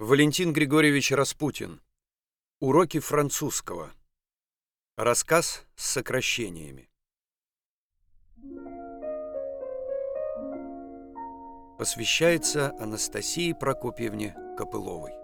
Валентин Григорьевич Распутин. Уроки французского. Рассказ с сокращениями. Посвящается Анастасии Прокопьевне Копыловой.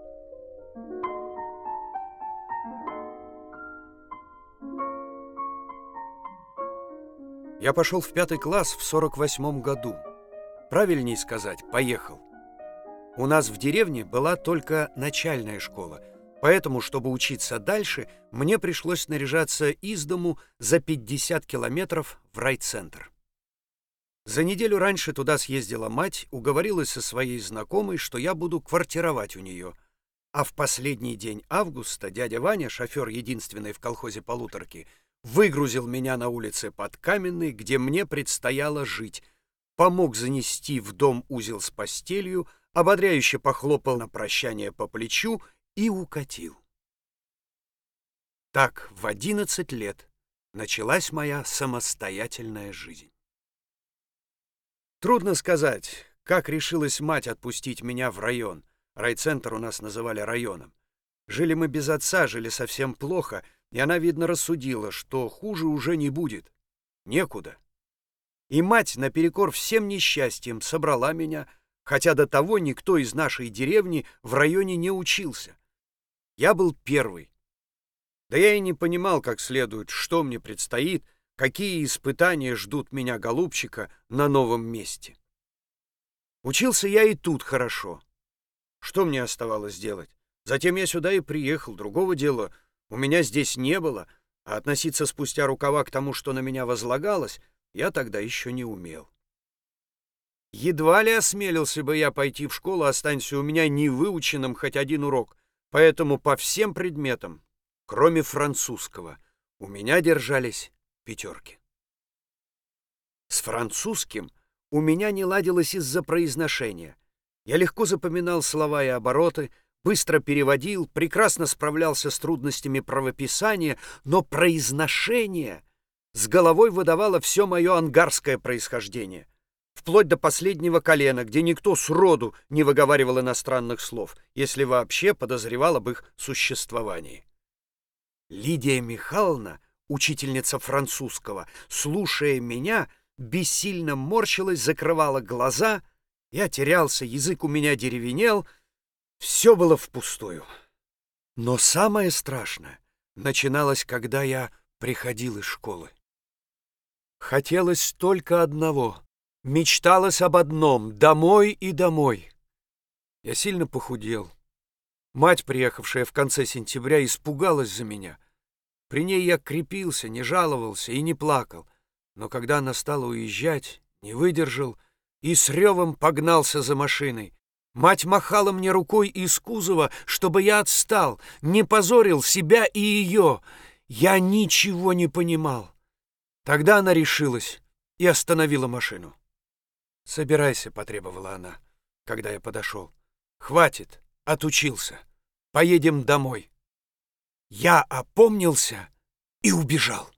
Я пошел в 5 класс в 48 году. Правильнее сказать, поехал. У нас в деревне была только начальная школа, поэтому, чтобы учиться дальше, мне пришлось наряжаться из дому за 50 километров в райцентр. За неделю раньше туда съездила мать, уговорилась со своей знакомой, что я буду квартировать у нее. А в последний день августа дядя Ваня, шофер единственной в колхозе полуторки, выгрузил меня на улице под Каменной, где мне предстояло жить, помог занести в дом узел с постелью, ободряюще похлопал на прощание по плечу и укатил. Так в 11 лет началась моя самостоятельная жизнь. Трудно сказать, как решилась мать отпустить меня в район. Райцентр у нас называли районом. Жили мы без отца, жили совсем плохо, и она, видно, рассудила, что хуже уже не будет. Некуда. И мать, наперекор всем несчастьям, собрала меня, хотя до того никто из нашей деревни в районе не учился. Я был первый. Да я и не понимал как следует, что мне предстоит, какие испытания ждут меня, голубчика, на новом месте. Учился я и тут хорошо. Что мне оставалось делать? Затем я сюда и приехал, другого дела у меня здесь не было, а относиться спустя рукава к тому, что на меня возлагалось, я тогда еще не умел. Едва ли осмелился бы я пойти в школу, останься у меня невыученным хоть один урок, поэтому по всем предметам, кроме французского, у меня держались пятерки. С французским у меня не ладилось из-за произношения. Я легко запоминал слова и обороты, быстро переводил, прекрасно справлялся с трудностями правописания, но произношение с головой выдавало все мое ангарское происхождение, вплоть до последнего колена, где никто сроду не выговаривал иностранных слов, если вообще подозревал об их существовании. Лидия Михайловна, учительница французского, слушая меня, бессильно морщилась, закрывала глаза, я терялся, язык у меня деревенел, все было впустую. Но самое страшное начиналось, когда я приходил из школы. Хотелось только одного. Мечталось об одном — домой и домой. Я сильно похудел. Мать, приехавшая в конце сентября, испугалась за меня. При ней я крепился, не жаловался и не плакал. Но когда она стала уезжать, не выдержал и с ревом погнался за машиной. Мать махала мне рукой из кузова, чтобы я отстал, не позорил себя и ее. Я ничего не понимал. Тогда она решилась и остановила машину. «Собирайся», — потребовала она, когда я подошел. «Хватит, отучился. Поедем домой». Я опомнился и убежал.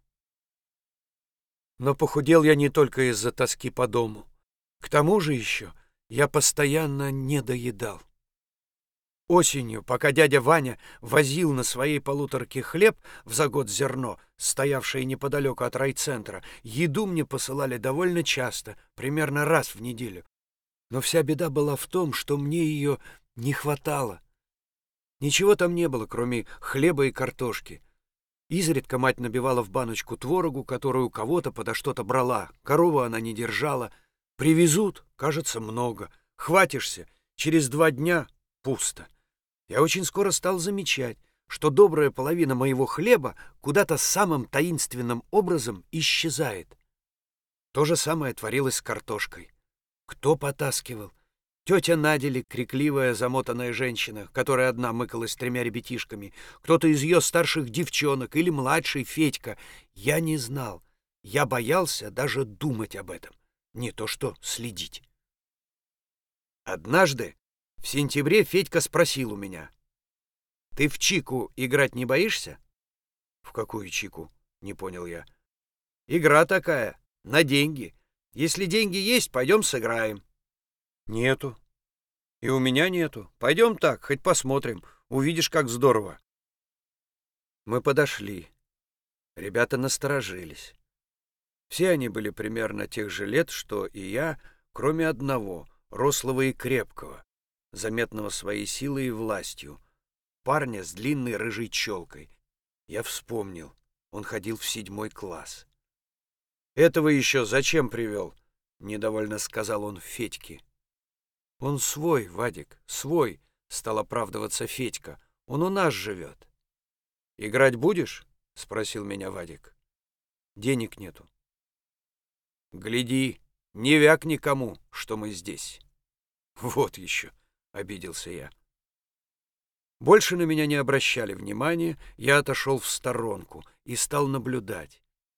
Но похудел я не только из-за тоски по дому. К тому же еще я постоянно недоедал. Осенью, пока дядя Ваня возил на своей полуторке хлеб в за год зерно, стоявшее неподалеку от райцентра, еду мне посылали довольно часто, примерно раз в неделю. Но вся беда была в том, что мне ее не хватало. Ничего там не было, кроме хлеба и картошки. Изредка мать набивала в баночку творогу, которую у кого-то подо что-то брала. Корову она не держала. Привезут, кажется, много. Хватишься, через 2 дня пусто. Я очень скоро стал замечать, что добрая половина моего хлеба куда-то самым таинственным образом исчезает. То же самое творилось с картошкой. Кто потаскивал? Тетя Надя, крикливая, замотанная женщина, которая одна мыкалась 3 ребятишками, кто-то из ее старших девчонок или младший Федька. Я не знал. Я боялся даже думать об этом. Не то что следить. Однажды в сентябре Федька спросил у меня: «Ты в чику играть не боишься?» «В какую чику?» — не понял я. «Игра такая, на деньги. Если деньги есть, пойдем сыграем». «Нету». И у меня нету. Пойдем так, хоть посмотрим. Увидишь, как здорово. Мы подошли. Ребята насторожились. Все они были примерно тех же лет, что и я, кроме одного, рослого и крепкого, заметного своей силой и властью, парня с длинной рыжей челкой. Я вспомнил, он ходил в 7 класс. «Этого еще зачем привел?» — недовольно сказал он Федьке. «Он свой, Вадик, свой», — стал оправдываться Федька. «Он у нас живет». «Играть будешь?» — спросил меня Вадик. «Денег нету». «Гляди, не вяк никому, что мы здесь». «Вот еще», — обиделся я. Больше на меня не обращали внимания, я отошел в сторонку и стал наблюдать.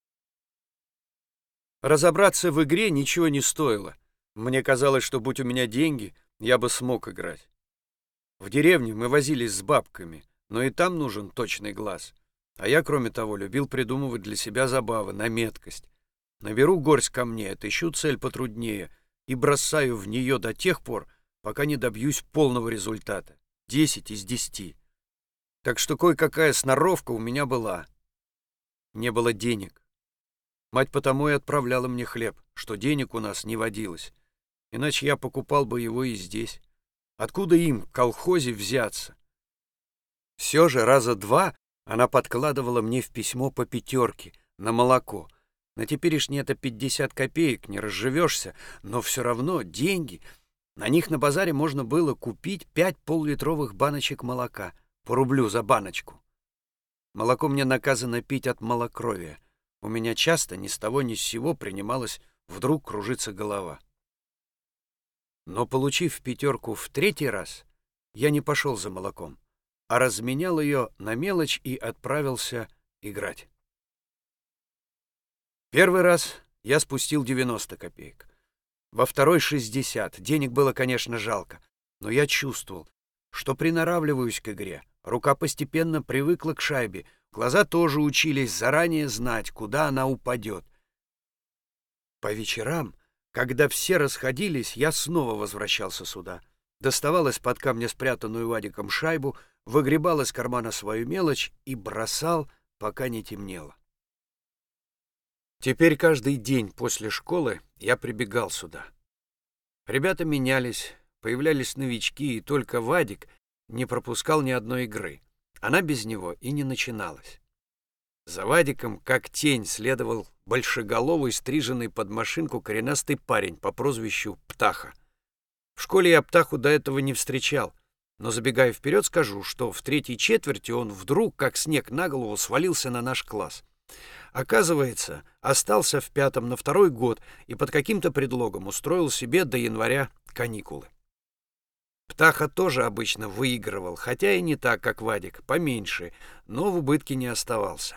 Разобраться в игре ничего не стоило. Мне казалось, что будь у меня деньги, я бы смог играть. В деревне мы возились с бабками, но и там нужен точный глаз. А я, кроме того, любил придумывать для себя забавы на меткость. Наберу горсть камней, отыщу цель потруднее и бросаю в нее до тех пор, пока не добьюсь полного результата. 10 из 10. Так что кое-какая сноровка у меня была. Не было денег. Мать потому и отправляла мне хлеб, что денег у нас не водилось. Иначе я покупал бы его и здесь. Откуда им, в колхозе, взяться? Все же раза 2 она подкладывала мне в письмо по 5 на молоко. На теперешнее это 50 копеек, не разживешься, но все равно деньги. На них на базаре можно было купить 5 полулитровых баночек молока, по рублю за баночку. Молоко мне наказано пить от малокровия. У меня часто ни с того ни с сего принималась вдруг кружиться голова. Но, получив 5 в 3-й раз, я не пошел за молоком, а разменял ее на мелочь и отправился играть. Первый раз я спустил 90 копеек. Во второй — 60. Денег было, конечно, жалко, но я чувствовал, что приноравливаюсь к игре. Рука постепенно привыкла к шайбе, глаза тоже учились заранее знать, куда она упадет. По вечерам, когда все расходились, я снова возвращался сюда. Доставал из-под камня спрятанную Вадиком шайбу, выгребал из кармана свою мелочь и бросал, пока не темнело. Теперь каждый день после школы я прибегал сюда. Ребята менялись, появлялись новички, и только Вадик не пропускал ни одной игры. Она без него и не начиналась. За Вадиком, как тень, следовал большеголовый, стриженный под машинку коренастый парень по прозвищу Птаха. В школе я Птаху до этого не встречал, но, забегая вперед, скажу, что в 3-й четверти он вдруг, как снег на голову, свалился на наш класс. Оказывается, остался в 5-м на 2-й год и под каким-то предлогом устроил себе до января каникулы. Птаха тоже обычно выигрывал, хотя и не так, как Вадик, поменьше, но в убытке не оставался.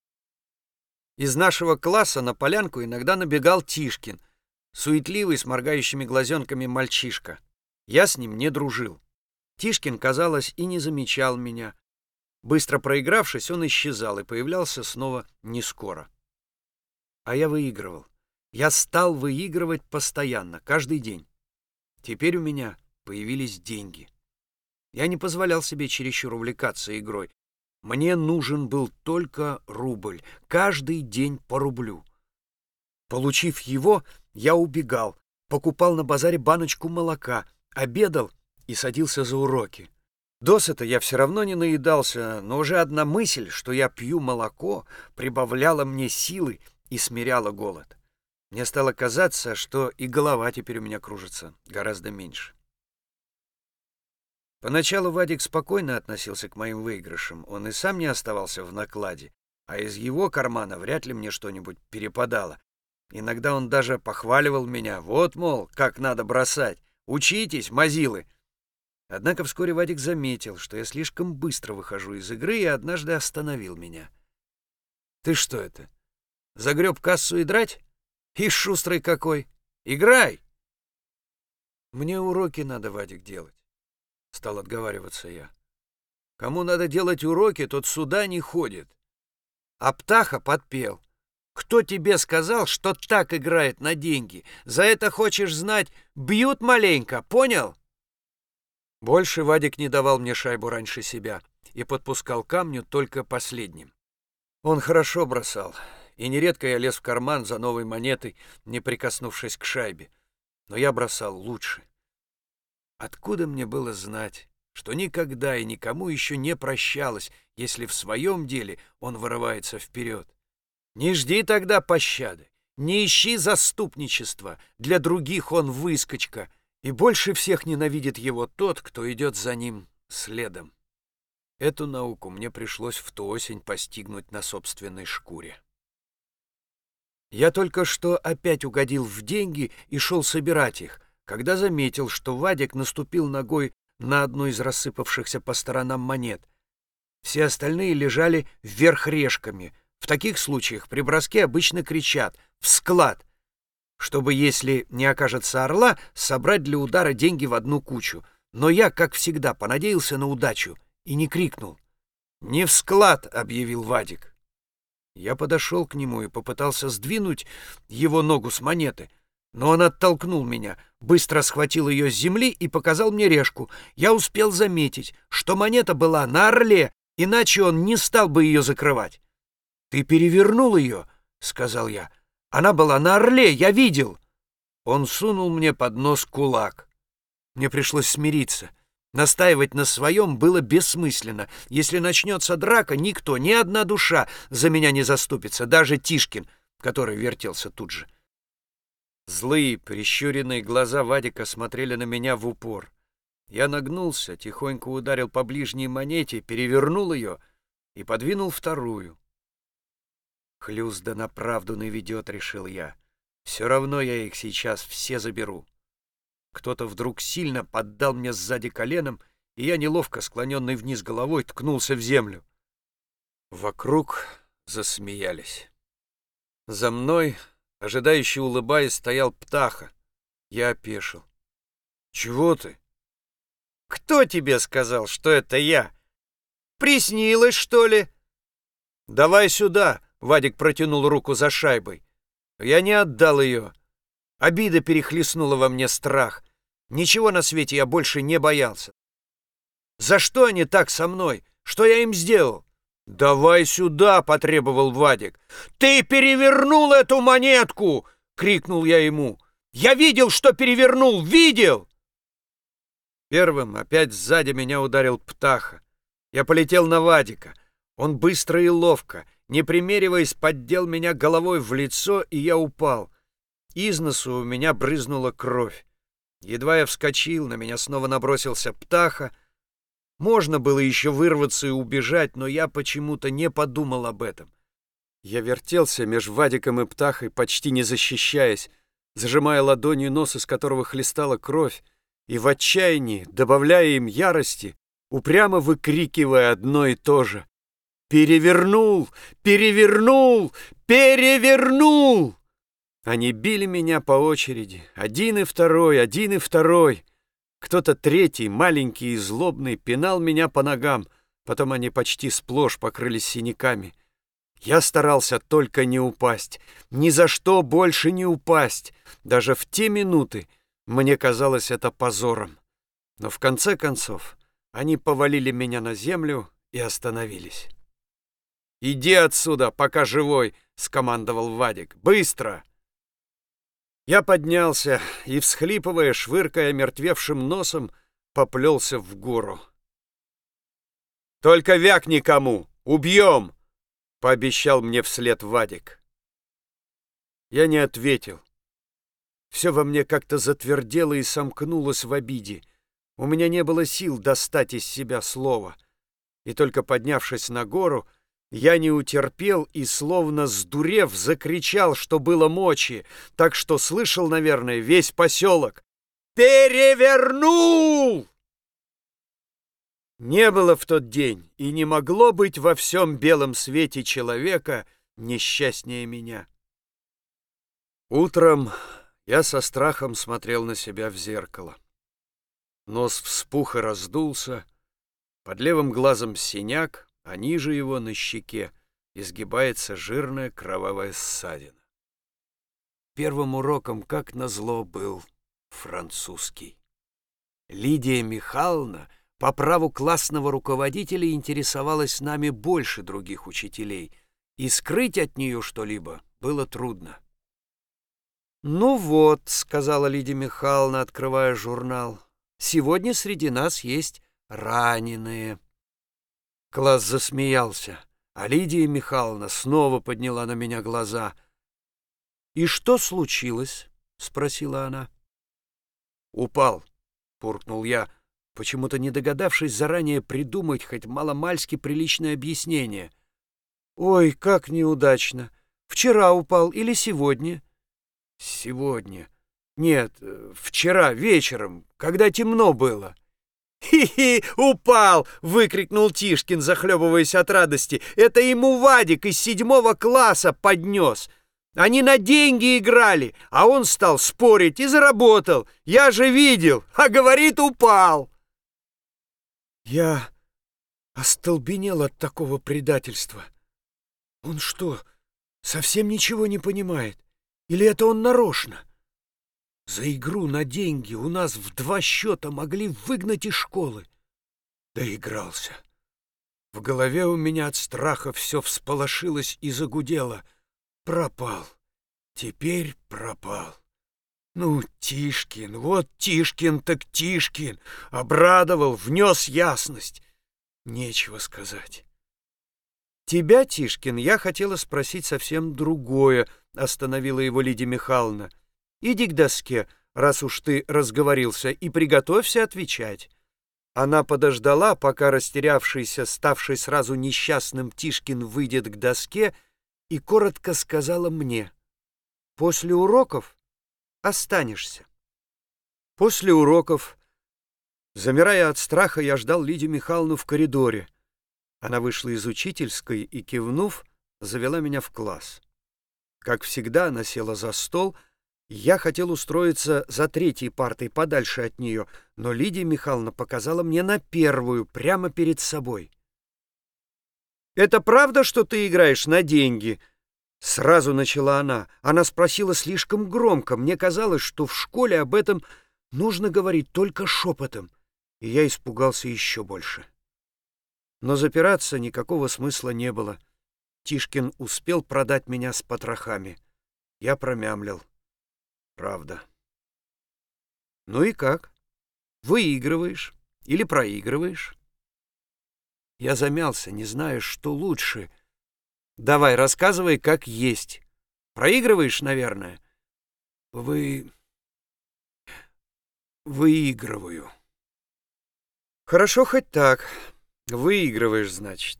Из нашего класса на полянку иногда набегал Тишкин, суетливый, с моргающими глазенками мальчишка. Я с ним не дружил. Тишкин, казалось, и не замечал меня. Быстро проигравшись, он исчезал и появлялся снова не скоро. А я выигрывал. Я стал выигрывать постоянно, каждый день. Теперь у меня появились деньги. Я не позволял себе чересчур увлекаться игрой. Мне нужен был только рубль, каждый день по рублю. Получив его, я убегал, покупал на базаре баночку молока, обедал и садился за уроки. Досыта я все равно не наедался, но уже одна мысль, что я пью молоко, прибавляла мне силы и смиряла голод. Мне стало казаться, что и голова теперь у меня кружится гораздо меньше. Поначалу Вадик спокойно относился к моим выигрышам, он и сам не оставался в накладе, а из его кармана вряд ли мне что-нибудь перепадало. Иногда он даже похваливал меня: вот, мол, как надо бросать, учитесь, мазилы. Однако вскоре Вадик заметил, что я слишком быстро выхожу из игры, и однажды остановил меня. «Ты что это, загреб кассу и драть? Ишь, шустрый какой! Играй!» «Мне уроки надо, Вадик, делать», — стал отговариваться я. «Кому надо делать уроки, тот сюда не ходит». А Птаха подпел: «Кто тебе сказал, что так играет на деньги? За это, хочешь знать, бьют маленько, понял?» Больше Вадик не давал мне шайбу раньше себя и подпускал к камню только последним. Он хорошо бросал, и нередко я лез в карман за новой монетой, не прикоснувшись к шайбе. Но я бросал лучше. Откуда мне было знать, что никогда и никому еще не прощалось, если в своем деле он вырывается вперед? Не жди тогда пощады, не ищи заступничества, для других он выскочка, и больше всех ненавидит его тот, кто идет за ним следом. Эту науку мне пришлось в ту осень постигнуть на собственной шкуре. Я только что опять угодил в деньги и шел собирать их, когда заметил, что Вадик наступил ногой на одну из рассыпавшихся по сторонам монет. Все остальные лежали вверх решками. В таких случаях при броске обычно кричат «в склад», чтобы, если не окажется орла, собрать для удара деньги в одну кучу. Но я, как всегда, понадеялся на удачу и не крикнул. «Не в склад», — объявил Вадик. Я подошел к нему и попытался сдвинуть его ногу с монеты, но он оттолкнул меня, быстро схватил ее с земли и показал мне решку. Я успел заметить, что монета была на орле, иначе он не стал бы ее закрывать. «Ты перевернул ее», — сказал я. «Она была на орле, я видел». Он сунул мне под нос кулак. Мне пришлось смириться. Настаивать на своем было бессмысленно. Если начнется драка, никто, ни одна душа за меня не заступится, даже Тишкин, который вертелся тут же. Злые, прищуренные глаза Вадика смотрели на меня в упор. Я нагнулся, тихонько ударил по ближней монете, перевернул ее и подвинул вторую. «Хлюзда на правду наведет», — решил я. «Все равно я их сейчас все заберу». Кто-то вдруг сильно поддал мне сзади коленом, и я, неловко склоненный вниз головой, ткнулся в землю. Вокруг засмеялись. За мной, ожидающе улыбаясь, стоял Птаха. Я опешил. «Чего ты?» «Кто тебе сказал, что это я? Приснилось, что ли?» «Давай сюда!» — Вадик протянул руку за шайбой. Я не отдал ее. Обида перехлестнула во мне страх. Ничего на свете я больше не боялся. «За что они так со мной? Что я им сделал?» «Давай сюда!» — потребовал Вадик. «Ты перевернул эту монетку!» — крикнул я ему. «Я видел, что перевернул! Видел!» Первым опять сзади меня ударил Птаха. Я полетел на Вадика. Он быстро и ловко, не примериваясь, поддел меня головой в лицо, и я упал. Из носу у меня брызнула кровь. Едва я вскочил, на меня снова набросился Птаха. Можно было еще вырваться и убежать, но я почему-то не подумал об этом. Я вертелся меж Вадиком и Птахой, почти не защищаясь, зажимая ладонью нос, из которого хлестала кровь, и в отчаянии, добавляя им ярости, упрямо выкрикивая одно и то же: «Перевернул! Перевернул! Перевернул!» Они били меня по очереди, один и второй, один и второй. Кто-то третий, маленький и злобный, пинал меня по ногам, потом они почти сплошь покрылись синяками. Я старался только не упасть, ни за что больше не упасть. Даже в те минуты мне казалось это позором. Но в конце концов они повалили меня на землю и остановились. «Иди отсюда, пока живой!» — скомандовал Вадик. «Быстро!» Я поднялся и, всхлипывая, швыркая мертвевшим носом, поплелся в гору. «Только вякни кому! Убьем!» — пообещал мне вслед Вадик. Я не ответил. Все во мне как-то затвердело и сомкнулось в обиде. У меня не было сил достать из себя слова. И только поднявшись на гору, я не утерпел и, словно сдурев, закричал, что было мочи, так что слышал, наверное, весь поселок. «Перевернул!» Не было в тот день и не могло быть во всем белом свете человека несчастнее меня. Утром я со страхом смотрел на себя в зеркало. Нос вспух и раздулся, под левым глазом синяк, а ниже его на щеке изгибается жирная кровавая ссадина. Первым уроком, как назло, был французский. Лидия Михайловна по праву классного руководителя интересовалась нами больше других учителей, и скрыть от нее что-либо было трудно. «Ну вот», — сказала Лидия Михайловна, открывая журнал, — «сегодня среди нас есть раненые». Класс засмеялся, а Лидия Михайловна снова подняла на меня глаза. «И что случилось?» — спросила она. «Упал», — буркнул я, почему-то не догадавшись заранее придумать хоть маломальски приличное объяснение. «Ой, как неудачно! Вчера упал или сегодня?» «Сегодня. Нет, вчера вечером, когда темно было». «Хи-хи, упал!» — выкрикнул Тишкин, захлебываясь от радости. «Это ему Вадик из 7 класса поднес. Они на деньги играли, а он стал спорить и заработал. Я же видел, а говорит, упал!» Я остолбенел от такого предательства. Он что, совсем ничего не понимает? Или это он нарочно? За игру на деньги у нас в 2 счета могли выгнать из школы. Доигрался. В голове у меня от страха все всполошилось и загудело. Пропал. Теперь пропал. Ну, Тишкин, вот Тишкин так Тишкин. Обрадовал, внес ясность. Нечего сказать. «Тебя, Тишкин, я хотела спросить совсем другое», — остановила его Лидия Михайловна. «Иди к доске, раз уж ты разговорился, и приготовься отвечать». Она подождала, пока растерявшийся, ставший сразу несчастным Тишкин выйдет к доске, и коротко сказала мне: «После уроков останешься». После уроков, замирая от страха, я ждал Лидию Михайловну в коридоре. Она вышла из учительской и, кивнув, завела меня в класс. Как всегда, она села за стол. Я хотел устроиться за 3-й партой подальше от нее, но Лидия Михайловна показала мне на 1-ю, прямо перед собой. «Это правда, что ты играешь на деньги?» Сразу начала она. Она спросила слишком громко. Мне казалось, что в школе об этом нужно говорить только шепотом, и я испугался еще больше. Но запираться никакого смысла не было. Тишкин успел продать меня с потрохами. Я промямлил: «Правда». «Ну и как? Выигрываешь или проигрываешь?» Я замялся, не зная, что лучше. «Давай, рассказывай, как есть. Проигрываешь, наверное?» Выигрываю». «Хорошо хоть так. Выигрываешь, значит.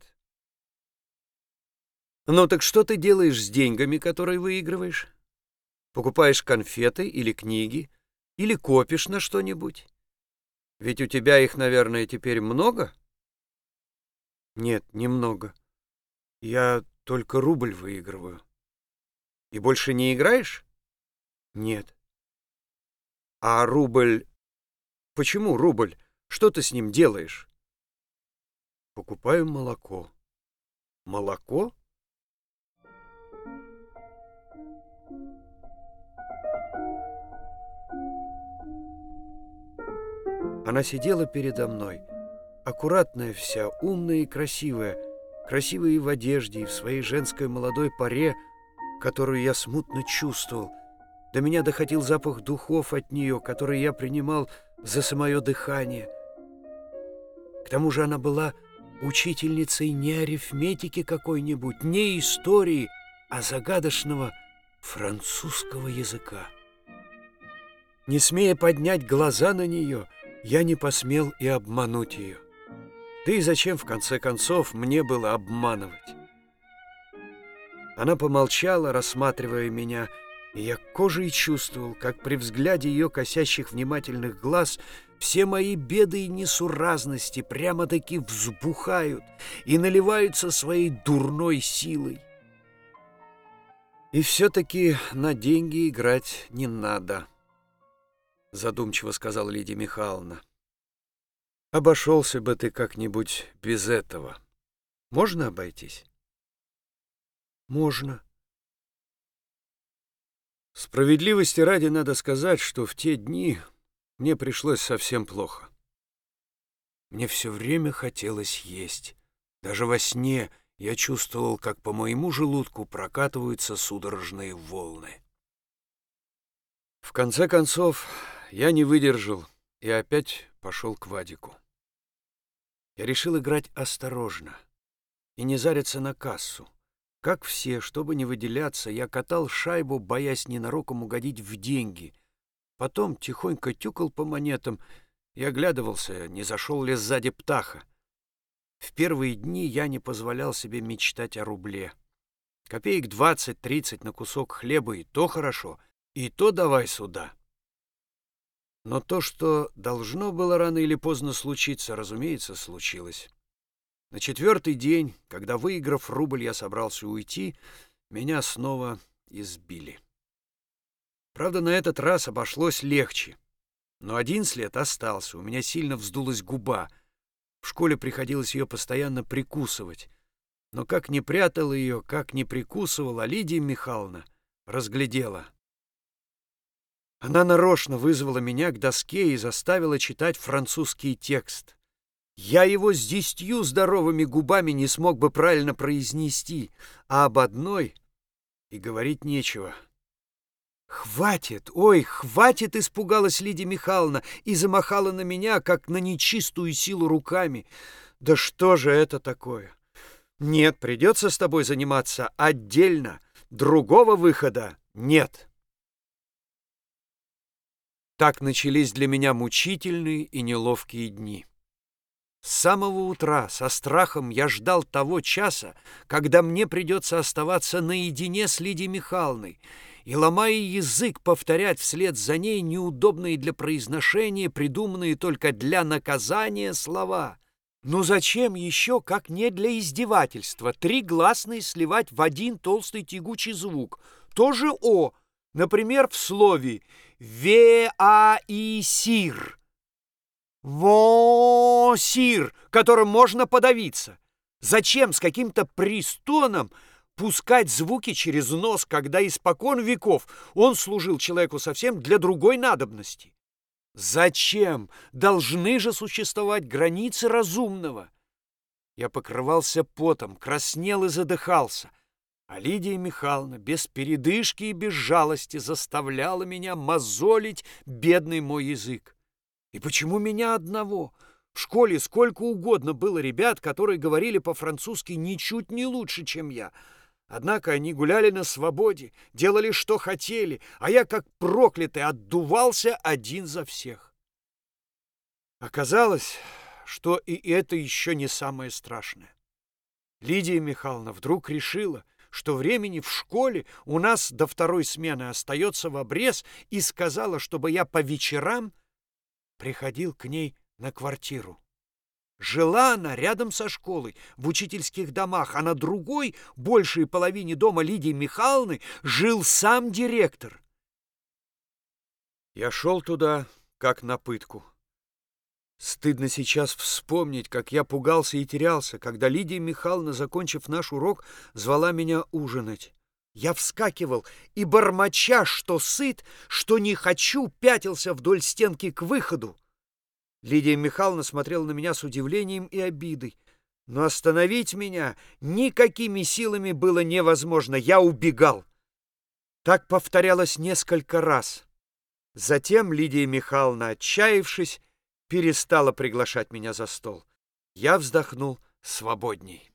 Ну так что ты делаешь с деньгами, которые выигрываешь? Покупаешь конфеты или книги? Или копишь на что-нибудь? Ведь у тебя их, наверное, теперь много?» «Нет, немного. Я только рубль выигрываю». «И больше не играешь?» «Нет». «А рубль... Почему рубль? Что ты с ним делаешь?» «Покупаю молоко». «Молоко?» Она сидела передо мной, аккуратная вся, умная и красивая, красивая и в одежде, и в своей женской молодой поре, которую я смутно чувствовал. До меня доходил запах духов от нее, который я принимал за самое дыхание. К тому же она была учительницей не арифметики какой-нибудь, не истории, а загадочного французского языка. Не смея поднять глаза на нее, я не посмел и обмануть ее. Да и зачем, в конце концов, мне было обманывать? Она помолчала, рассматривая меня, и я кожей чувствовал, как при взгляде ее косящих внимательных глаз все мои беды и несуразности прямо-таки взбухают и наливаются своей дурной силой. «И все-таки на деньги играть не надо», — задумчиво сказала Лидия Михайловна. «Обошелся бы ты как-нибудь без этого. Можно обойтись?» «Можно». Справедливости ради надо сказать, что в те дни Мне пришлось совсем плохо. Мне все время хотелось есть. Даже во сне я чувствовал, как по моему желудку прокатываются судорожные волны. В конце концов, я не выдержал и опять пошел к Вадику. Я решил играть осторожно и не зариться на кассу. Как все, чтобы не выделяться, я катал шайбу, боясь ненароком угодить в деньги. Потом тихонько тюкал по монетам и оглядывался, не зашел ли сзади птаха. В первые дни я не позволял себе мечтать о рубле. Копеек 20-30 на кусок хлеба и то хорошо, и то давай сюда. Но то, что должно было рано или поздно случиться, разумеется, случилось. На 4-й день, когда, выиграв рубль, я собрался уйти, меня снова избили. Правда, на этот раз обошлось легче. Но один след остался, у меня сильно вздулась губа. В школе приходилось ее постоянно прикусывать. Но как ни прятал ее, как ни прикусывал, а Лидия Михайловна разглядела. Она нарочно вызвала меня к доске и заставила читать французский текст. Я его с 10 здоровыми губами не смог бы правильно произнести, а об одной и говорить нечего. «Хватит! Ой, хватит!» — испугалась Лидия Михайловна и замахала на меня, как на нечистую силу, руками. «Да что же это такое? Нет, придется с тобой заниматься отдельно. Другого выхода нет». Так начались для меня мучительные и неловкие дни. С самого утра со страхом я ждал того часа, когда мне придется оставаться наедине с Лидией Михайловной и, ломая язык, повторять вслед за ней неудобные для произношения, придуманные только для наказания слова. Ну зачем еще, как не для издевательства, 3 гласные сливать в один толстый тягучий звук? Тоже «о», например, в слове «веаисир». «Во-сир», которым можно подавиться. Зачем с каким-то пристоном пускать звуки через нос, когда испокон веков он служил человеку совсем для другой надобности? Зачем? Должны же существовать границы разумного. Я покрывался потом, краснел и задыхался, а Лидия Михайловна без передышки и без жалости заставляла меня мозолить бедный мой язык. И почему меня одного? В школе сколько угодно было ребят, которые говорили по-французски ничуть не лучше, чем я. Однако они гуляли на свободе, делали, что хотели, а я, как проклятый, отдувался один за всех. Оказалось, что и это еще не самое страшное. Лидия Михайловна вдруг решила, что времени в школе у нас до 2-й смены остается в обрез, и сказала, чтобы я по вечерам приходил к ней на квартиру. Жила она рядом со школой, в учительских домах, а на другой, большей половине дома Лидии Михайловны, жил сам директор. Я шел туда, как на пытку. Стыдно сейчас вспомнить, как я пугался и терялся, когда Лидия Михайловна, закончив наш урок, звала меня ужинать. Я вскакивал и, бормоча, что сыт, что не хочу, пятился вдоль стенки к выходу. Лидия Михайловна смотрела на меня с удивлением и обидой. Но остановить меня никакими силами было невозможно. Я убегал. Так повторялось несколько раз. Затем Лидия Михайловна, отчаявшись, перестала приглашать меня за стол. Я вздохнул свободней.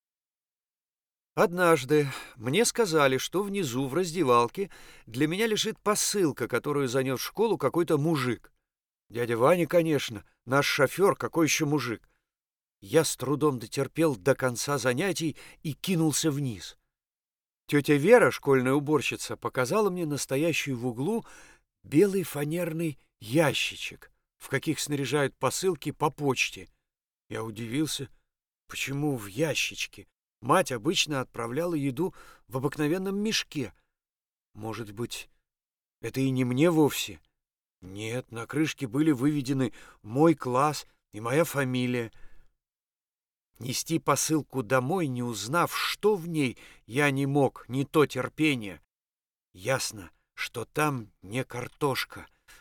Однажды мне сказали, что внизу в раздевалке для меня лежит посылка, которую занес в школу какой-то мужик. Дядя Ваня, конечно, наш шофер, какой еще мужик. Я с трудом дотерпел до конца занятий и кинулся вниз. Тетя Вера, школьная уборщица, показала мне настоящий в углу белый фанерный ящичек, в каких снаряжают посылки по почте. Я удивился, почему в ящичке? Мать обычно отправляла еду в обыкновенном мешке. Может быть, это и не мне вовсе? Нет, на крышке были выведены мой класс и моя фамилия. Нести посылку домой, не узнав, что в ней, я не мог, не то терпение. Ясно, что там не картошка.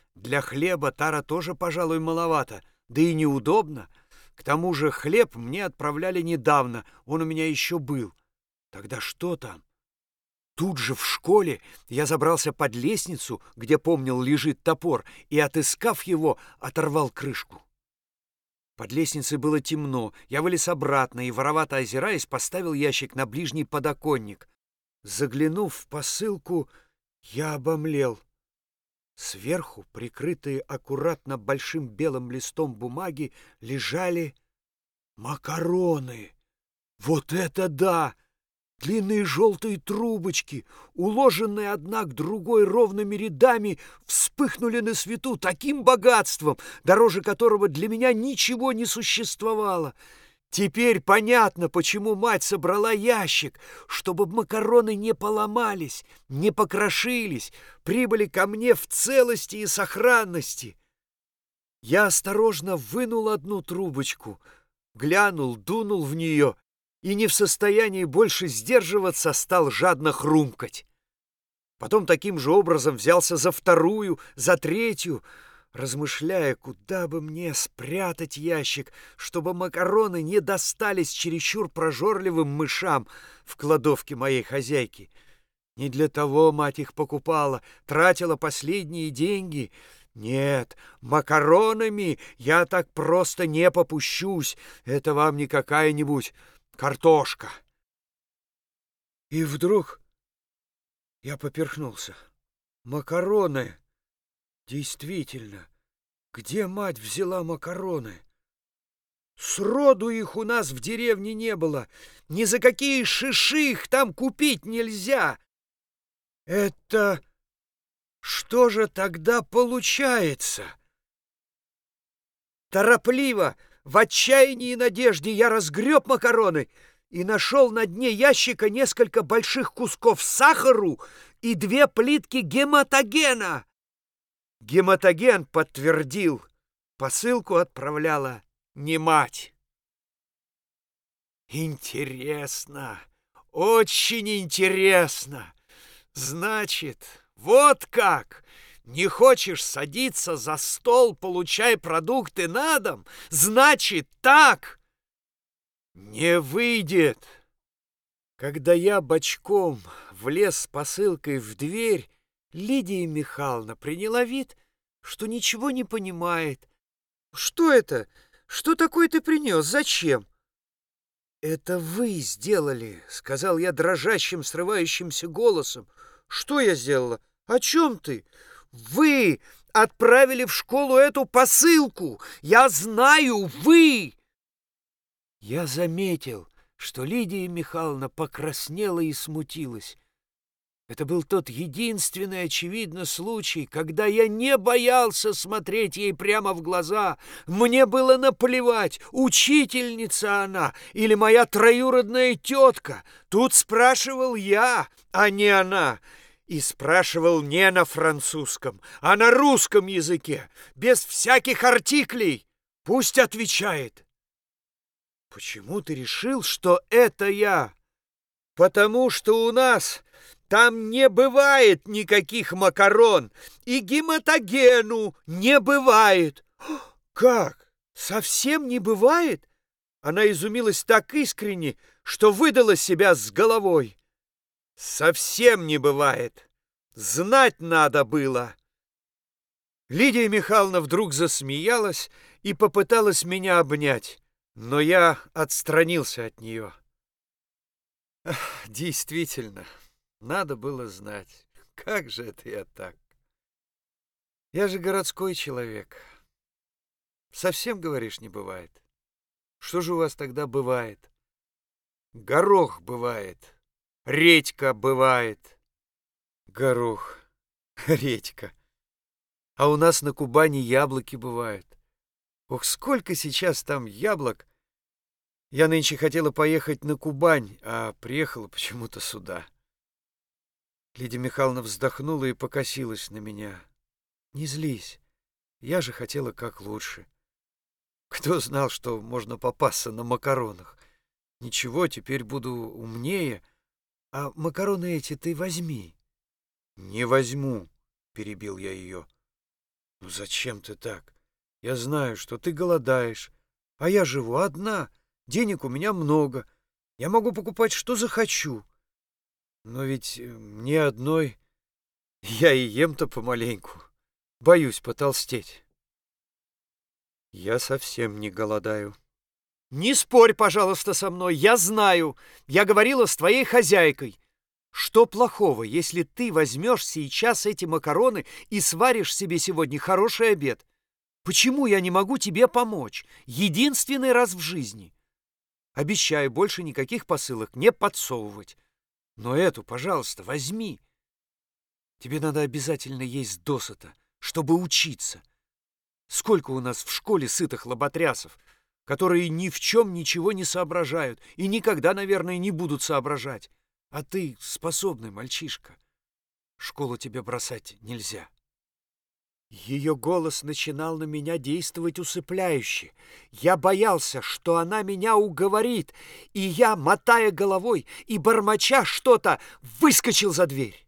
Для хлеба тара тоже, пожалуй, маловато, да и неудобно. К тому же хлеб мне отправляли недавно, он у меня еще был. Тогда что там? Тут же в школе я забрался под лестницу, где, помнил, лежит топор, и, отыскав его, оторвал крышку. Под лестницей было темно, я вылез обратно и, воровато озираясь, поставил ящик на ближний подоконник. Заглянув в посылку, я обомлел. Сверху, прикрытые аккуратно большим белым листом бумаги, лежали макароны. Вот это да! Длинные желтые трубочки, уложенные одна к другой ровными рядами, вспыхнули на свету таким богатством, дороже которого для меня ничего не существовало. Теперь понятно, почему мать собрала ящик, чтобы макароны не поломались, не покрошились, прибыли ко мне в целости и сохранности. Я осторожно вынул одну трубочку, глянул, дунул в нее и, не в состоянии больше сдерживаться, стал жадно хрумкать. Потом таким же образом взялся за вторую, за третью, размышляя, куда бы мне спрятать ящик, чтобы макароны не достались чересчур прожорливым мышам в кладовке моей хозяйки. Не для того мать их покупала, тратила последние деньги. Нет, макаронами я так просто не попущусь. Это вам не какая-нибудь картошка. И вдруг я поперхнулся. Макароны! Действительно, где мать взяла макароны? Сроду их у нас в деревне не было. Ни за какие шиши их там купить нельзя. Это что же тогда получается? Торопливо, в отчаянии и надежде я разгреб макароны и нашел на дне ящика несколько больших кусков сахару и 2 плитки гематогена. Гематоген подтвердил, посылку отправляла не мать. Интересно, очень интересно. Значит, вот как! Не хочешь садиться за стол, получай продукты на дом? Значит, так! Не выйдет! Когда я бочком влез с посылкой в дверь, Лидия Михайловна приняла вид, что ничего не понимает. «Что это? Что такое ты принес? Зачем?» «Это вы сделали», — сказал я дрожащим, срывающимся голосом. «Что я сделала? О чем ты?» «Вы отправили в школу эту посылку! Я знаю, вы!» Я заметил, что Лидия Михайловна покраснела и смутилась. Это был тот единственный, очевидно, случай, когда я не боялся смотреть ей прямо в глаза. Мне было наплевать, учительница она или моя троюродная тетка. Тут спрашивал я, а не она. И спрашивал не на французском, а на русском языке, без всяких артиклей. Пусть отвечает. Почему ты решил, что это я? Потому что у нас там не бывает никаких макарон, и гематогену не бывает. Как? Совсем не бывает? Она изумилась так искренне, что выдала себя с головой. Совсем не бывает. Знать надо было. Лидия Михайловна вдруг засмеялась и попыталась меня обнять, но я отстранился от нее. Действительно, надо было знать. Как же это я так? Я же городской человек. Совсем, говоришь, не бывает? Что же у вас тогда бывает? Горох бывает. Редька бывает. Горох, редька. А у нас на Кубани яблоки бывают. Ох, сколько сейчас там яблок! Я нынче хотела поехать на Кубань, а приехала почему-то сюда. Лидия Михайловна вздохнула и покосилась на меня. Не злись, я же хотела как лучше. Кто знал, что можно попасться на макаронах? Ничего, теперь буду умнее. А макароны эти ты возьми. Не возьму, перебил я ее. Ну зачем ты так? Я знаю, что ты голодаешь, а я живу одна, денег у меня много, я могу покупать, что захочу. Но ведь мне одной я и ем-то помаленьку, боюсь потолстеть. Я совсем не голодаю. Не спорь, пожалуйста, со мной, я знаю. Я говорила с твоей хозяйкой. Что плохого, если ты возьмешь сейчас эти макароны и сваришь себе сегодня хороший обед? Почему я не могу тебе помочь? Единственный раз в жизни. Обещаю больше никаких посылок не подсовывать. Но эту, пожалуйста, возьми. Тебе надо обязательно есть досыта, чтобы учиться. Сколько у нас в школе сытых лоботрясов, которые ни в чем ничего не соображают и никогда, наверное, не будут соображать. А ты способный мальчишка. Школу тебе бросать нельзя. Ее голос начинал на меня действовать усыпляюще. Я боялся, что она меня уговорит, и я, мотая головой и бормоча что-то, выскочил за дверь.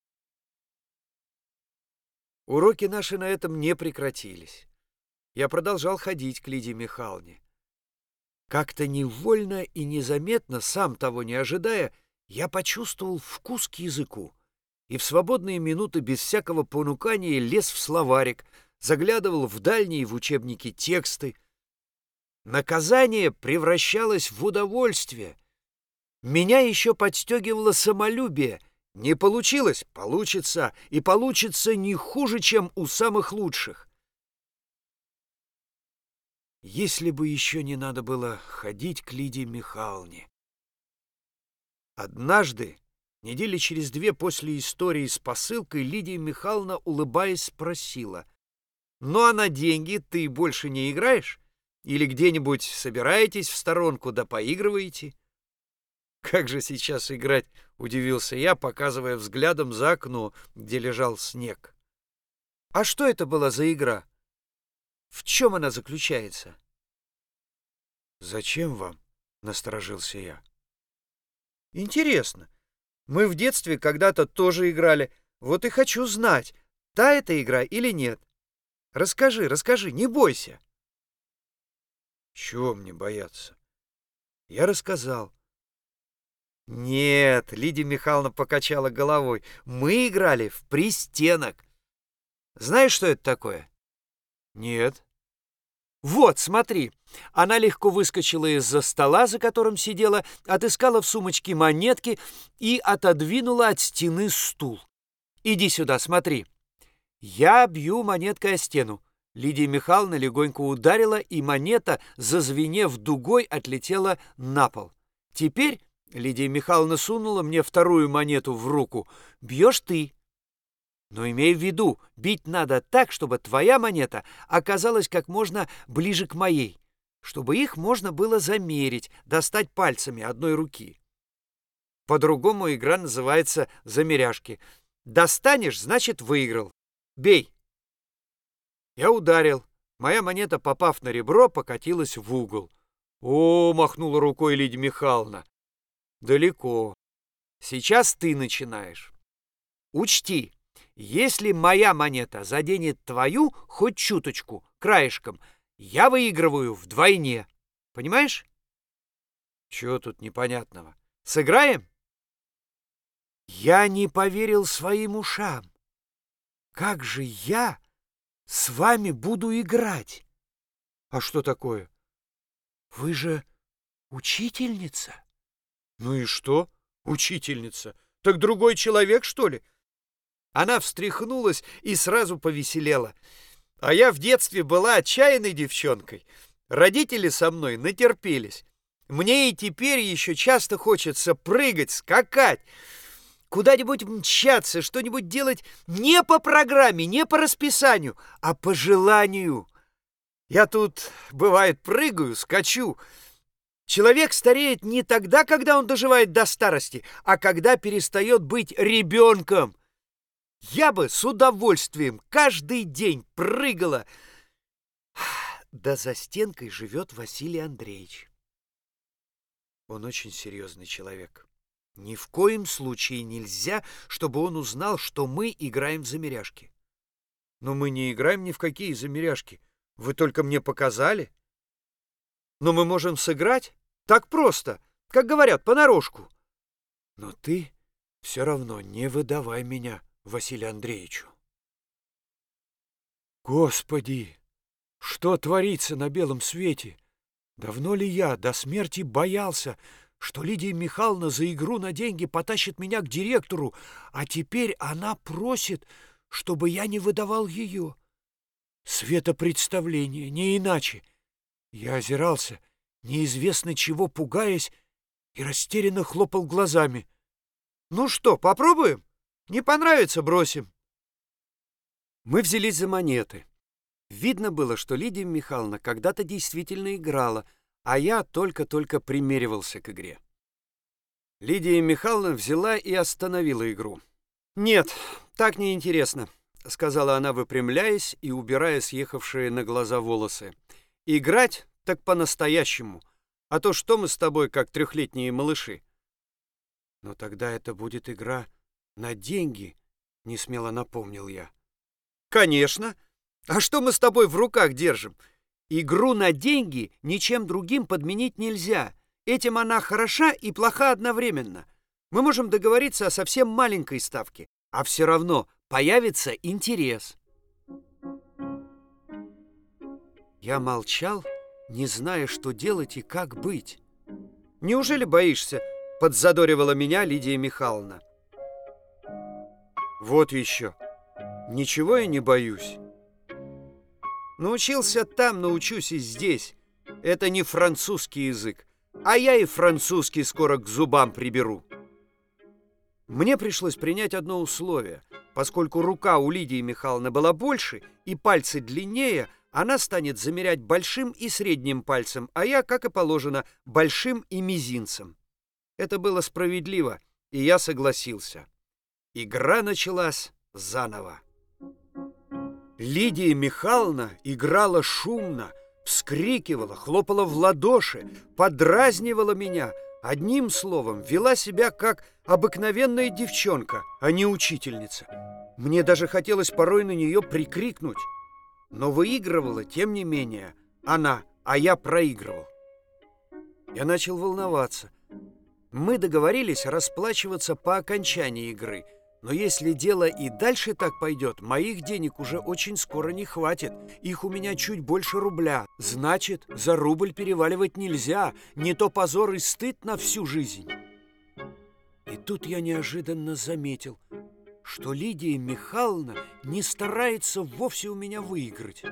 Уроки наши на этом не прекратились. Я продолжал ходить к Лидии Михайловне. Как-то невольно и незаметно, сам того не ожидая, я почувствовал вкус к языку и в свободные минуты без всякого понукания лез в словарик, заглядывал в дальние в учебники тексты. Наказание превращалось в удовольствие. Меня еще подстегивало самолюбие. Не получилось — получится, и получится не хуже, чем у самых лучших. Если бы еще не надо было ходить к Лидии Михайловне. Однажды, недели через 2 после истории с посылкой, Лидия Михайловна, улыбаясь, спросила: «Ну а на деньги ты больше не играешь? Или где-нибудь собираетесь в сторонку да поигрываете?» «Как же сейчас играть?» — удивился я, показывая взглядом за окно, где лежал снег. «А что это была за игра? В чем она заключается?» «Зачем вам?» — насторожился я. «Интересно. Мы в детстве когда-то тоже играли. Вот и хочу знать, та это игра или нет. Расскажи, не бойся». «Чего мне бояться?» Я рассказал. «Нет», — Лидия Михайловна покачала головой, — «мы играли в пристенок. Знаешь, что это такое?» «Нет». «Вот, смотри». Она легко выскочила из-за стола, за которым сидела, отыскала в сумочке монетки и отодвинула от стены стул. «Иди сюда, смотри. Я бью монеткой о стену». Лидия Михайловна легонько ударила, и монета, зазвенев дугой, отлетела на пол. «Теперь...» — Лидия Михайловна сунула мне вторую монету в руку. «Бьешь ты. Но имей в виду, бить надо так, чтобы твоя монета оказалась как можно ближе к моей, чтобы их можно было замерить, достать пальцами одной руки. По-другому игра называется замеряшки. Достанешь — значит выиграл. Бей». Я ударил. Моя монета, попав на ребро, покатилась в угол. «О!» — махнула рукой Лидия Михайловна. «Далеко. Сейчас ты начинаешь. Учти, если моя монета заденет твою хоть чуточку, краешком, я выигрываю вдвойне. Понимаешь?» «Чего тут непонятного? Сыграем?» Я не поверил своим ушам. «Как же я с вами буду играть?» «А что такое?» «Вы же учительница». «Ну и что, учительница? Так другой человек, что ли?» Она встряхнулась и сразу повеселела. «А я в детстве была отчаянной девчонкой. Родители со мной натерпелись. Мне и теперь еще часто хочется прыгать, скакать, куда-нибудь мчаться, что-нибудь делать не по программе, не по расписанию, а по желанию. Я тут, бывает, прыгаю, скачу. Человек стареет не тогда, когда он доживает до старости, а когда перестает быть ребенком. Я бы с удовольствием каждый день прыгала. Да за стенкой живет Василий Андреевич. Он очень серьезный человек. Ни в коем случае нельзя, чтобы он узнал, что мы играем в замеряшки. Но мы не играем ни в какие замеряшки. Вы только мне показали. Но мы можем сыграть так просто, как говорят, понарошку. Но ты все равно не выдавай меня Василию Андреевичу. Господи, что творится на белом свете? Давно ли я до смерти боялся, что Лидия Михайловна за игру на деньги потащит меня к директору, а теперь она просит, чтобы я не выдавал ее. Светопредставление, не иначе. Я озирался, неизвестно чего пугаясь, и растерянно хлопал глазами. Ну что, попробуем? Не понравится — бросим. Мы взялись за монеты. Видно было, что Лидия Михайловна когда-то действительно играла, а я только-только примеривался к игре. Лидия Михайловна взяла и остановила игру. «Нет, так неинтересно», — сказала она, выпрямляясь и убирая съехавшие на глаза волосы. «Играть так по-настоящему, а то что мы с тобой, как трехлетние малыши?» «Но тогда это будет игра на деньги», — несмело напомнил я. «Конечно! А что мы с тобой в руках держим? Игру на деньги ничем другим подменить нельзя. Этим она хороша и плоха одновременно. Мы можем договориться о совсем маленькой ставке, а все равно появится интерес». Я молчал, не зная, что делать и как быть. «Неужели боишься?» — подзадоривала меня Лидия Михайловна. «Вот еще. Ничего я не боюсь. Научился там, научусь и здесь. Это не французский язык, а я и французский скоро к зубам приберу». Мне пришлось принять одно условие. Поскольку рука у Лидии Михайловны была больше и пальцы длиннее, она станет замерять большим и средним пальцем, а я, как и положено, большим и мизинцем. Это было справедливо, и я согласился. Игра началась заново. Лидия Михайловна играла шумно, вскрикивала, хлопала в ладоши, подразнивала меня. Одним словом, вела себя как обыкновенная девчонка, а не учительница. Мне даже хотелось порой на нее прикрикнуть. Но выигрывала, тем не менее, она, а я проигрывал. Я начал волноваться. Мы договорились расплачиваться по окончании игры, но если дело и дальше так пойдет, моих денег уже очень скоро не хватит. Их у меня чуть больше рубля. Значит, за рубль переваливать нельзя. Не то позор и стыд на всю жизнь. И тут я неожиданно заметил, что Лидия Михайловна не старается вовсе у меня выиграть.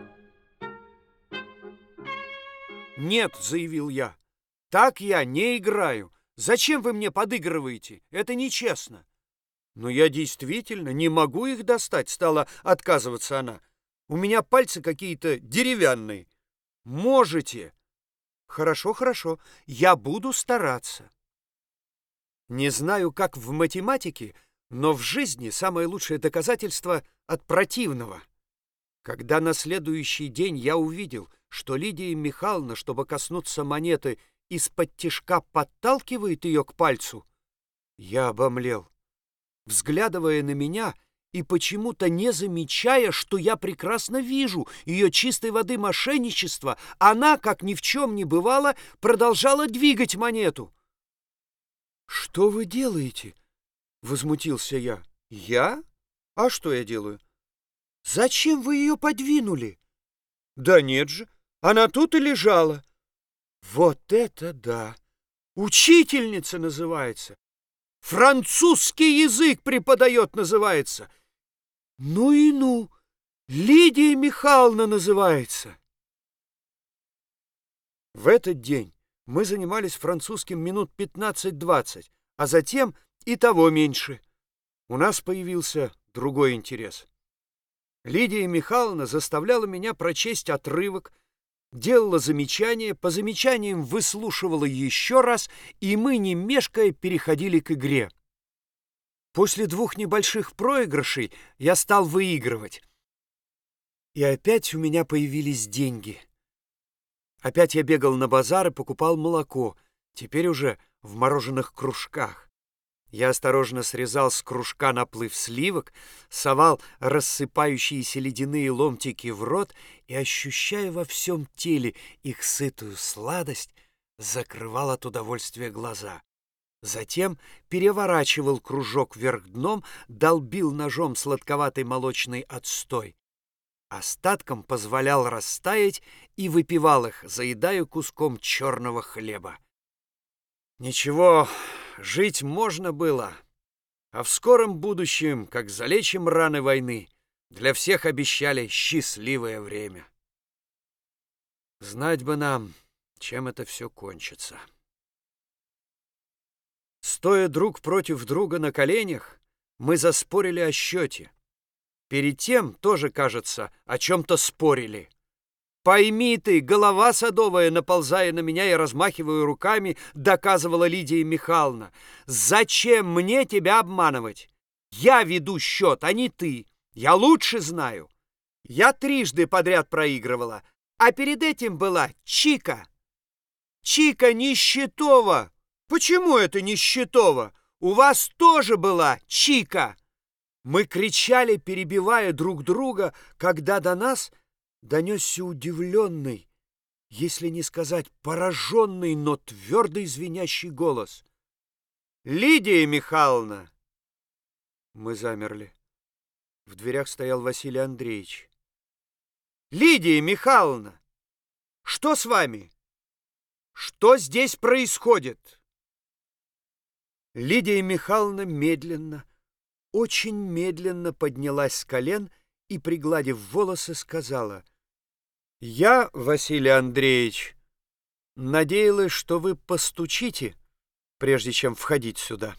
«Нет», — заявил я, — «так я не играю. Зачем вы мне подыгрываете? Это нечестно». «Но я действительно не могу их достать», — стала отказываться она. «У меня пальцы какие-то деревянные». «Можете». «Хорошо, хорошо, я буду стараться». Не знаю, как в математике, но в жизни самое лучшее доказательство от противного. Когда на следующий день я увидел, что Лидия Михайловна, чтобы коснуться монеты, из-под тишка подталкивает ее к пальцу, я обомлел. Взглядывая на меня и почему-то не замечая, что я прекрасно вижу ее чистой воды мошенничество, она, как ни в чем не бывало, продолжала двигать монету. «Что вы делаете?» — возмутился я. «Я? А что я делаю?» «Зачем вы ее подвинули?» «Да нет же, она тут и лежала». «Вот это да! Учительница называется! Французский язык преподает, называется! Ну и ну! Лидия Михайловна называется!» В этот день мы занимались французским минут 15-20, а затем и того меньше. У нас появился другой интерес. Лидия Михайловна заставляла меня прочесть отрывок, делала замечания, по замечаниям выслушивала еще раз, и мы, не мешкая, переходили к игре. После 2 небольших проигрышей я стал выигрывать. И опять у меня появились деньги. Опять я бегал на базар и покупал молоко, теперь уже в мороженых кружках. Я осторожно срезал с кружка наплыв сливок, совал рассыпающиеся ледяные ломтики в рот и, ощущая во всем теле их сытую сладость, закрывал от удовольствия глаза. Затем переворачивал кружок вверх дном, долбил ножом сладковатый молочный отстой. Остатком позволял растаять и выпивал их, заедая куском черного хлеба. Ничего, жить можно было, а в скором будущем, как залечим раны войны, для всех обещали счастливое время. Знать бы нам, чем это все кончится. Стоя друг против друга на коленях, мы заспорили о счете. Перед тем тоже, кажется, о чем-то спорили. «Пойми ты, голова садовая», наползая на меня и размахивая руками, доказывала Лидия Михайловна. «Зачем мне тебя обманывать? Я веду счет, а не ты. Я лучше знаю. Я трижды подряд проигрывала, а перед этим была Чика. Чика Нищетова. Почему это Нищетова? У вас тоже была Чика». Мы кричали, перебивая друг друга, когда до нас донесся удивленный, если не сказать пораженный, но твердый звенящий голос. «Лидия Михайловна!» Мы замерли. В дверях стоял Василий Андреевич. «Лидия Михайловна! Что с вами? Что здесь происходит?» Лидия Михайловна медленно, очень медленно поднялась с колен и, пригладив волосы, сказала: «Я, Василий Андреевич, надеялась, что вы постучите, прежде чем входить сюда».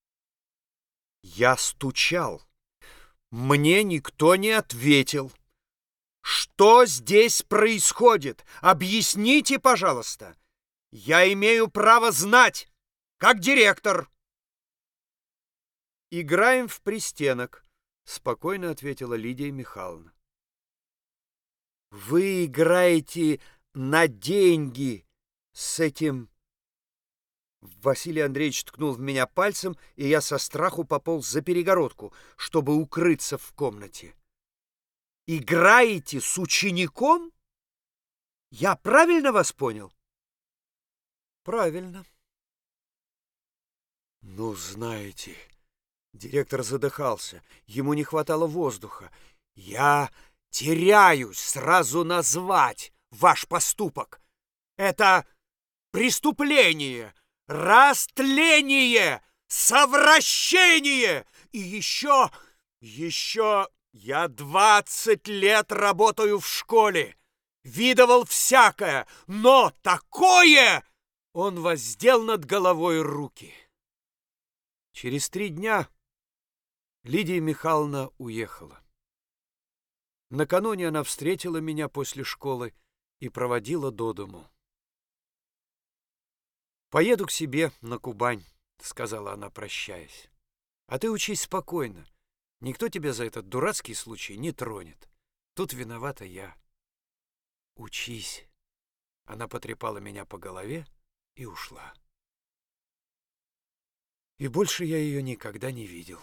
Я стучал. Мне никто не ответил. «Что здесь происходит? Объясните, пожалуйста. Я имею право знать, как директор». «Играем в пристенок», — спокойно ответила Лидия Михайловна. «Вы играете на деньги с этим...» Василий Андреевич ткнул в меня пальцем, и я со страху пополз за перегородку, чтобы укрыться в комнате. «Играете с учеником? Я правильно вас понял?» «Правильно». «Ну, знаете...» Директор задыхался, ему не хватало воздуха. «Я теряюсь сразу назвать ваш поступок. Это преступление, растление, совращение. И еще я 20 лет работаю в школе, видывал всякое, но такое...» Он воздел над головой руки. Через 3 дня Лидия Михайловна уехала. Накануне она встретила меня после школы и проводила до дому. «Поеду к себе на Кубань», — сказала она, прощаясь. «А ты учись спокойно. Никто тебя за этот дурацкий случай не тронет. Тут виновата я. Учись». Она потрепала меня по голове и ушла. И больше я ее никогда не видел.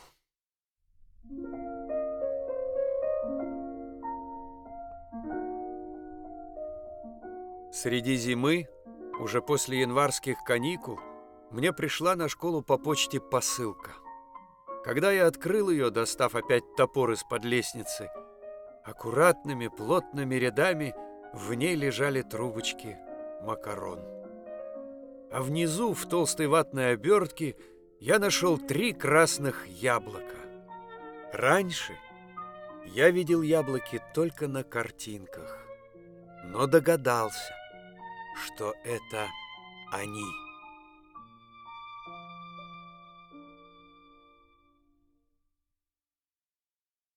Среди зимы, уже после январских каникул, мне пришла на школу по почте посылка. Когда я открыл ее, достав опять топор из-под лестницы, аккуратными плотными рядами в ней лежали трубочки макарон. А внизу, в толстой ватной обертке, я нашел 3 красных яблока. Раньше я видел яблоки только на картинках, но догадался, что это они.